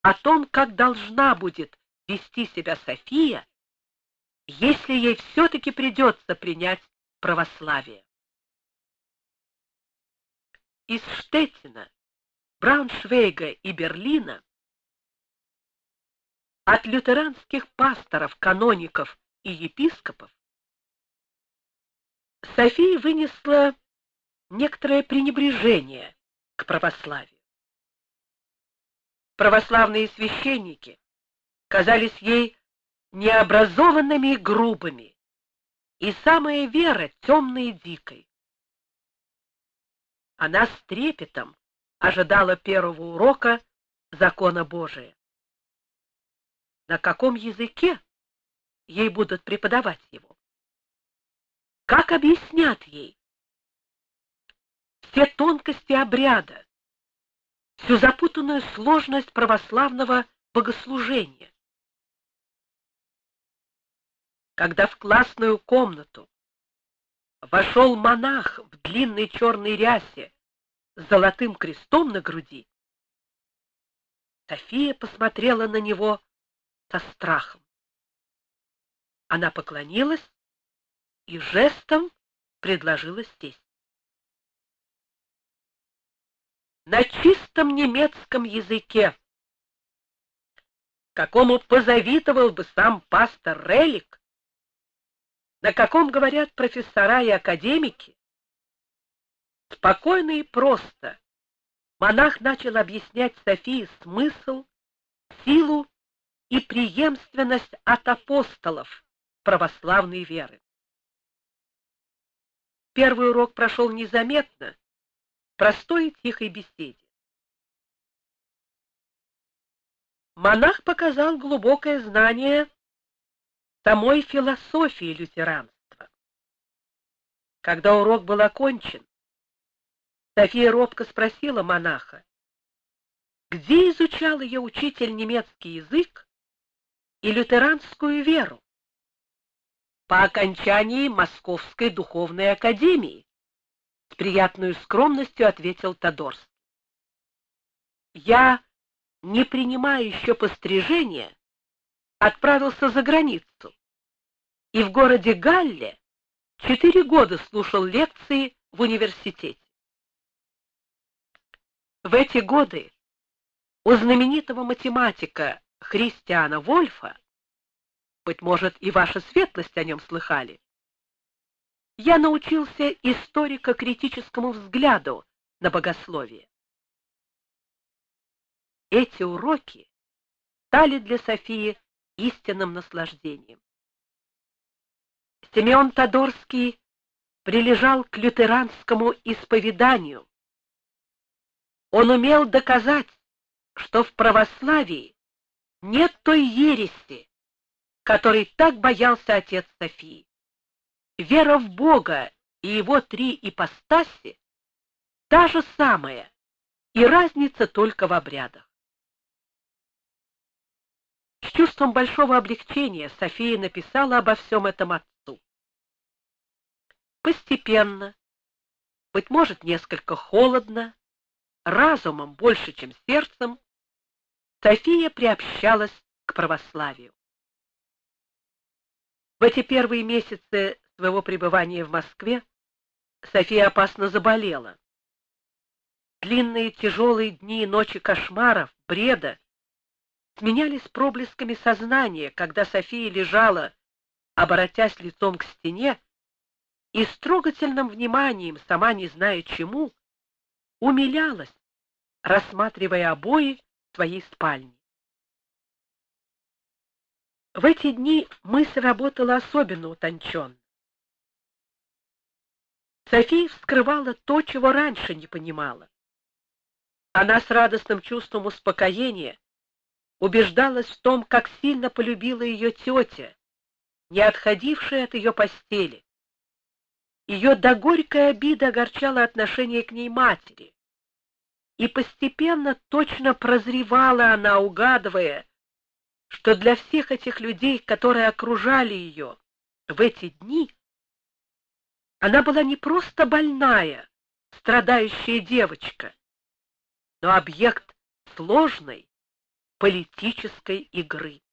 о том, как должна будет вести себя София, если ей все-таки придется принять православие. Из Штеттина, Брауншвейга и Берлина, от лютеранских пасторов, каноников и епископов, София вынесла некоторое пренебрежение к православию. Православные священники казались ей необразованными и грубыми, и самая вера темной и дикой. Она с трепетом ожидала первого урока закона Божия. На каком языке ей будут преподавать его? Как объяснят ей все тонкости обряда, всю запутанную сложность православного богослужения? Когда в классную комнату вошел монах в длинной черной рясе с золотым крестом на груди, София посмотрела на него со страхом. Она поклонилась и жестом предложила сесть. На чистом немецком языке, какому позавидовал бы сам пастор Релик, на каком говорят профессора и академики, спокойно и просто монах начал объяснять Софии смысл, силу и преемственность от апостолов православной веры. Первый урок прошел незаметно, в простой и тихой беседе. Монах показал глубокое знание самой философии лютеранства. Когда урок был окончен, София робко спросила монаха, где изучал ее учитель немецкий язык и лютеранскую веру. По окончании Московской духовной академии, с приятной скромностью ответил Тодорский. Я, не принимая еще пострижения, отправился за границу и в городе Галле 4 года слушал лекции в университете. В эти годы у знаменитого математика Христиана Вольфа, быть может, и ваша светлость о нем слыхали, я научился историко-критическому взгляду на богословие. Эти уроки стали для Софии истинным наслаждением. Симеон Тодорский прилежал к лютеранскому исповеданию. Он умел доказать, что в православии нет той ереси, которой так боялся отец Софии. Вера в Бога и его 3 ипостаси та же самая, и разница только в обрядах. С чувством большого облегчения София написала обо всем этом отцу. Постепенно, быть может, несколько холодно, разумом больше, чем сердцем, София приобщалась к православию. В эти первые месяцы своего пребывания в Москве София опасно заболела. Длинные тяжелые дни и ночи кошмаров, бреда сменялись проблесками сознания, когда София лежала, оборотясь лицом к стене, и с трогательным вниманием, сама не зная чему, умилялась, рассматривая обои своей спальни. В эти дни мысль работала особенно утонченно. София вскрывала то, чего раньше не понимала. Она с радостным чувством успокоения убеждалась в том, как сильно полюбила ее тетя, не отходившая от ее постели. Ее до горькой обиды огорчало отношение к ней матери. И постепенно точно прозревала она, угадывая, что для всех этих людей, которые окружали ее в эти дни, она была не просто больная, страдающая девочка, но объект сложной, политической игры.